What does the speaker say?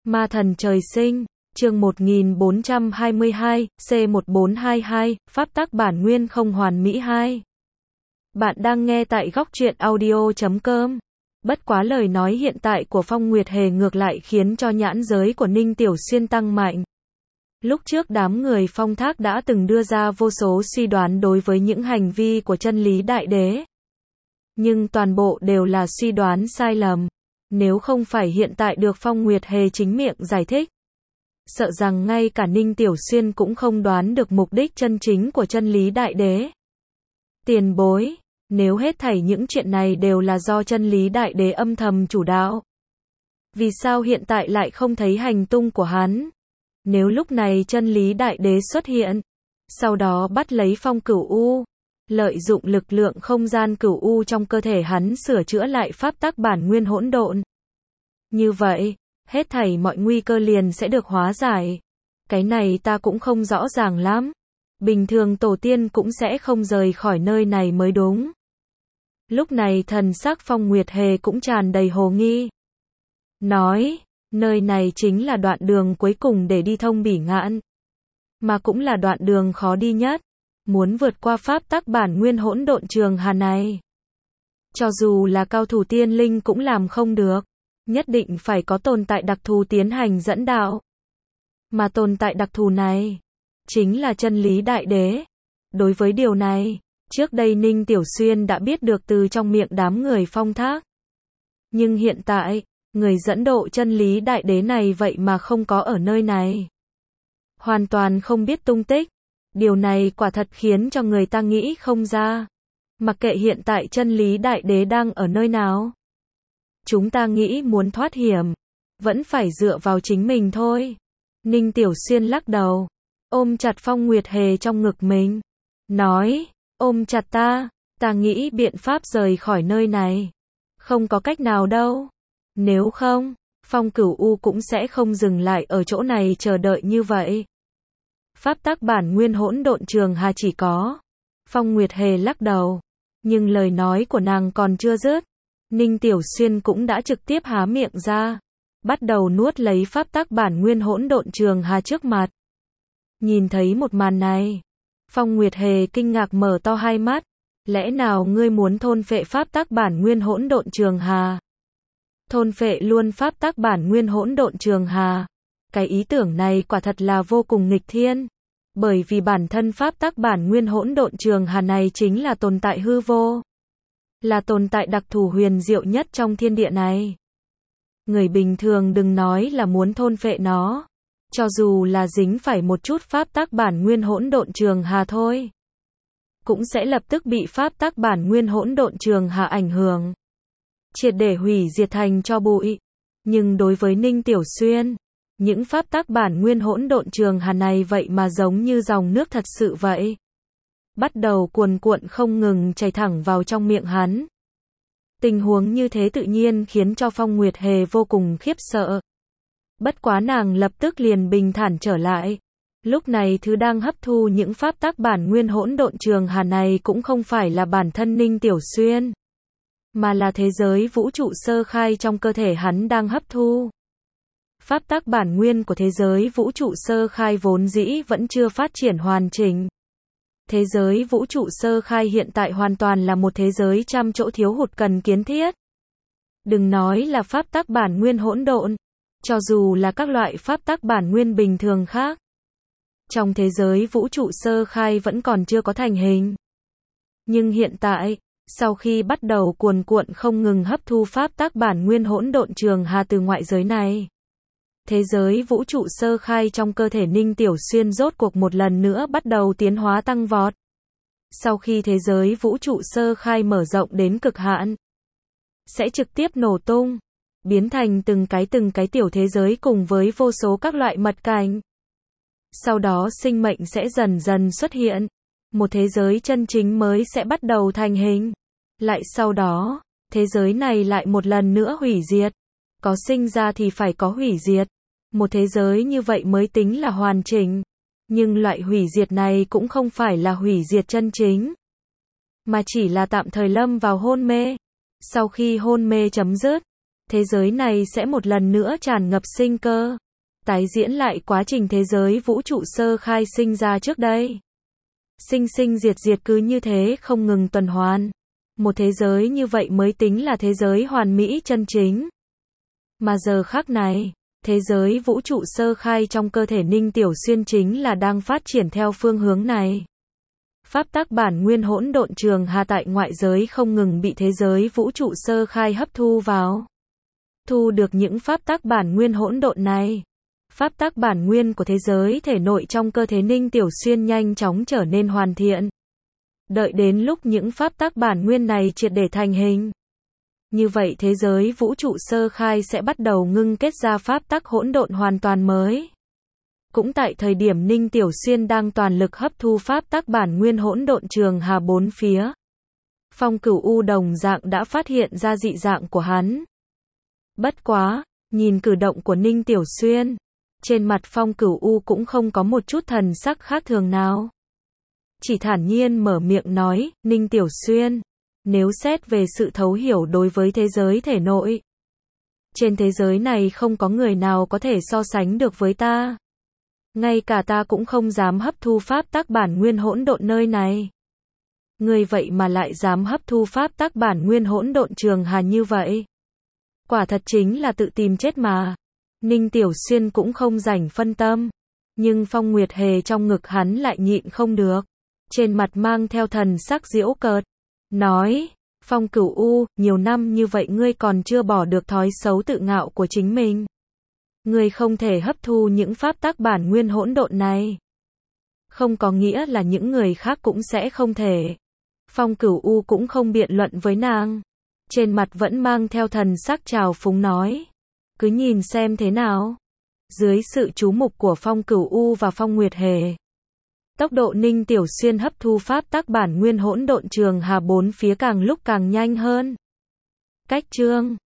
Ma thần trời sinh, chương 1422, C1422, pháp tắc bản nguyên không hoàn mỹ 2. Bạn đang nghe tại góc truyện audio.com. Bất quá lời nói hiện tại của Phong Nguyệt Hề ngược lại khiến cho nhãn giới của Ninh Tiểu Xuyên tăng mạnh. Lúc trước đám người Phong Thác đã từng đưa ra vô số suy đoán đối với những hành vi của chân lý đại đế. Nhưng toàn bộ đều là suy đoán sai lầm. Nếu không phải hiện tại được Phong Nguyệt Hề chính miệng giải thích, sợ rằng ngay cả Ninh Tiểu Xuyên cũng không đoán được mục đích chân chính của chân lý đại đế. Tiền bối, nếu hết thảy những chuyện này đều là do chân lý đại đế âm thầm chủ đạo, vì sao hiện tại lại không thấy hành tung của hắn? Nếu lúc này chân lý đại đế xuất hiện, sau đó bắt lấy Phong Cửu U, lợi dụng lực lượng không gian cửu u trong cơ thể hắn sửa chữa lại pháp tắc bản nguyên hỗn độn. Như vậy, hết thảy mọi nguy cơ liền sẽ được hóa giải. Cái này ta cũng không rõ ràng lắm. Bình thường tổ tiên cũng sẽ không rời khỏi nơi này mới đúng. Lúc này thần sắc Phong Nguyệt Hề cũng tràn đầy hồ nghi. Nói, nơi này chính là đoạn đường cuối cùng để đi thông Bỉ Ngạn. Mà cũng là đoạn đường khó đi nhất. Muốn vượt qua pháp tắc bản nguyên hỗn độn trường hà này, cho dù là cao thủ tiên linh cũng làm không được. Nhất định phải có tồn tại đặc thù tiến hành dẫn đạo. Mà tồn tại đặc thù này chính là chân lý đại đế. Đối với điều này, trước đây Ninh Tiểu Xuyên đã biết được từ trong miệng đám người Phong Thác. Nhưng hiện tại, người dẫn độ chân lý đại đế này vậy mà không có ở nơi này. Hoàn toàn không biết tung tích. Điều này quả thật khiến cho người ta nghĩ không ra. Mặc kệ hiện tại chân lý đại đế đang ở nơi nào, chúng ta nghĩ muốn thoát hiểm, vẫn phải dựa vào chính mình thôi. Ninh Tiểu Xuyên lắc đầu, ôm chặt Phong Nguyệt Hề trong ngực mình, nói, ôm chặt ta nghĩ biện pháp rời khỏi nơi này. Không có cách nào đâu. Nếu không, Phong Cửu U cũng sẽ không dừng lại ở chỗ này chờ đợi như vậy. Pháp tắc bản nguyên hỗn độn trường hà chỉ có. Phong Nguyệt Hề lắc đầu. Nhưng lời nói của nàng còn chưa dứt. Ninh Tiểu Xuyên cũng đã trực tiếp há miệng ra. Bắt đầu nuốt lấy pháp tắc bản nguyên hỗn độn trường hà trước mặt. Nhìn thấy một màn này, Phong Nguyệt Hề kinh ngạc mở to hai mắt. Lẽ nào ngươi muốn thôn phệ pháp tắc bản nguyên hỗn độn trường hà? Thôn phệ luôn pháp tắc bản nguyên hỗn độn trường hà. Cái ý tưởng này quả thật là vô cùng nghịch thiên. Bởi vì bản thân pháp tắc bản nguyên hỗn độn trường hà này chính là tồn tại hư vô. Là tồn tại đặc thù huyền diệu nhất trong thiên địa này. Người bình thường đừng nói là muốn thôn phệ nó. Cho dù là dính phải một chút pháp tắc bản nguyên hỗn độn trường hà thôi, cũng sẽ lập tức bị pháp tắc bản nguyên hỗn độn trường hà ảnh hưởng. Triệt để hủy diệt thành tro bụi. Nhưng đối với Ninh Tiểu Xuyên, những pháp tắc bản nguyên hỗn độn trường hà này vậy mà giống như dòng nước thật sự vậy. Bắt đầu cuồn cuộn không ngừng chảy thẳng vào trong miệng hắn. Tình huống như thế tự nhiên khiến cho Phong Nguyệt Hề vô cùng khiếp sợ. Bất quá nàng lập tức liền bình thản trở lại. Lúc này thứ đang hấp thu những pháp tắc bản nguyên hỗn độn trường hà này cũng không phải là bản thân Ninh Tiểu Xuyên, mà là thế giới vũ trụ sơ khai trong cơ thể hắn đang hấp thu. Pháp tắc bản nguyên của thế giới vũ trụ sơ khai vốn dĩ vẫn chưa phát triển hoàn chỉnh. Thế giới vũ trụ sơ khai hiện tại hoàn toàn là một thế giới trăm chỗ thiếu hụt cần kiến thiết. Đừng nói là pháp tắc bản nguyên hỗn độn, cho dù là các loại pháp tắc bản nguyên bình thường khác, trong thế giới vũ trụ sơ khai vẫn còn chưa có thành hình. Nhưng hiện tại, sau khi bắt đầu cuồn cuộn không ngừng hấp thu pháp tắc bản nguyên hỗn độn trường hà từ ngoại giới này, thế giới vũ trụ sơ khai trong cơ thể Ninh Tiểu Xuyên rốt cuộc một lần nữa bắt đầu tiến hóa tăng vọt. Sau khi thế giới vũ trụ sơ khai mở rộng đến cực hạn, sẽ trực tiếp nổ tung, biến thành từng cái tiểu thế giới cùng với vô số các loại mật cảnh. Sau đó sinh mệnh sẽ dần dần xuất hiện. Một thế giới chân chính mới sẽ bắt đầu thành hình. Lại sau đó, thế giới này lại một lần nữa hủy diệt. Có sinh ra thì phải có hủy diệt. Một thế giới như vậy mới tính là hoàn chỉnh. Nhưng loại hủy diệt này cũng không phải là hủy diệt chân chính, mà chỉ là tạm thời lâm vào hôn mê. Sau khi hôn mê chấm dứt, thế giới này sẽ một lần nữa tràn ngập sinh cơ, tái diễn lại quá trình thế giới vũ trụ sơ khai sinh ra trước đây. Sinh sinh diệt diệt cứ như thế không ngừng tuần hoàn. Một thế giới như vậy mới tính là thế giới hoàn mỹ chân chính. Mà giờ khắc này, thế giới vũ trụ sơ khai trong cơ thể Ninh Tiểu Xuyên chính là đang phát triển theo phương hướng này. Pháp tắc bản nguyên hỗn độn trường hà tại ngoại giới không ngừng bị thế giới vũ trụ sơ khai hấp thu vào. Thu được những pháp tắc bản nguyên hỗn độn này. Pháp tắc bản nguyên của thế giới thể nội trong cơ thể Ninh Tiểu Xuyên nhanh chóng trở nên hoàn thiện. Đợi đến lúc những pháp tắc bản nguyên này triệt để thành hình. Như vậy thế giới vũ trụ sơ khai sẽ bắt đầu ngưng kết ra pháp tắc hỗn độn hoàn toàn mới. Cũng tại thời điểm Ninh Tiểu Xuyên đang toàn lực hấp thu pháp tắc bản nguyên hỗn độn trường hà bốn phía, Phong Cửu U đồng dạng đã phát hiện ra dị dạng của hắn. Bất quá, nhìn cử động của Ninh Tiểu Xuyên, trên mặt Phong Cửu U cũng không có một chút thần sắc khác thường nào. Chỉ thản nhiên mở miệng nói, Ninh Tiểu Xuyên, nếu xét về sự thấu hiểu đối với thế giới thể nội, trên thế giới này không có người nào có thể so sánh được với ta. Ngay cả ta cũng không dám hấp thu pháp tắc bản nguyên hỗn độn nơi này. Ngươi vậy mà lại dám hấp thu pháp tắc bản nguyên hỗn độn trường hà như vậy. Quả thật chính là tự tìm chết mà. Ninh Tiểu Xuyên cũng không rảnh phân tâm. Nhưng Phong Nguyệt Hề trong ngực hắn lại nhịn không được. Trên mặt mang theo thần sắc giễu cợt. Nói, Phong Cửu U, nhiều năm như vậy ngươi còn chưa bỏ được thói xấu tự ngạo của chính mình. Ngươi không thể hấp thu những pháp tắc bản nguyên hỗn độn này. Không có nghĩa là những người khác cũng sẽ không thể. Phong Cửu U cũng không biện luận với nàng. Trên mặt vẫn mang theo thần sắc trào phúng nói. Cứ nhìn xem thế nào. Dưới sự chú mục của Phong Cửu U và Phong Nguyệt Hề, tốc độ Ninh Tiểu Xuyên hấp thu pháp tắc bản nguyên hỗn độn trường hà bốn phía càng lúc càng nhanh hơn. Cách chương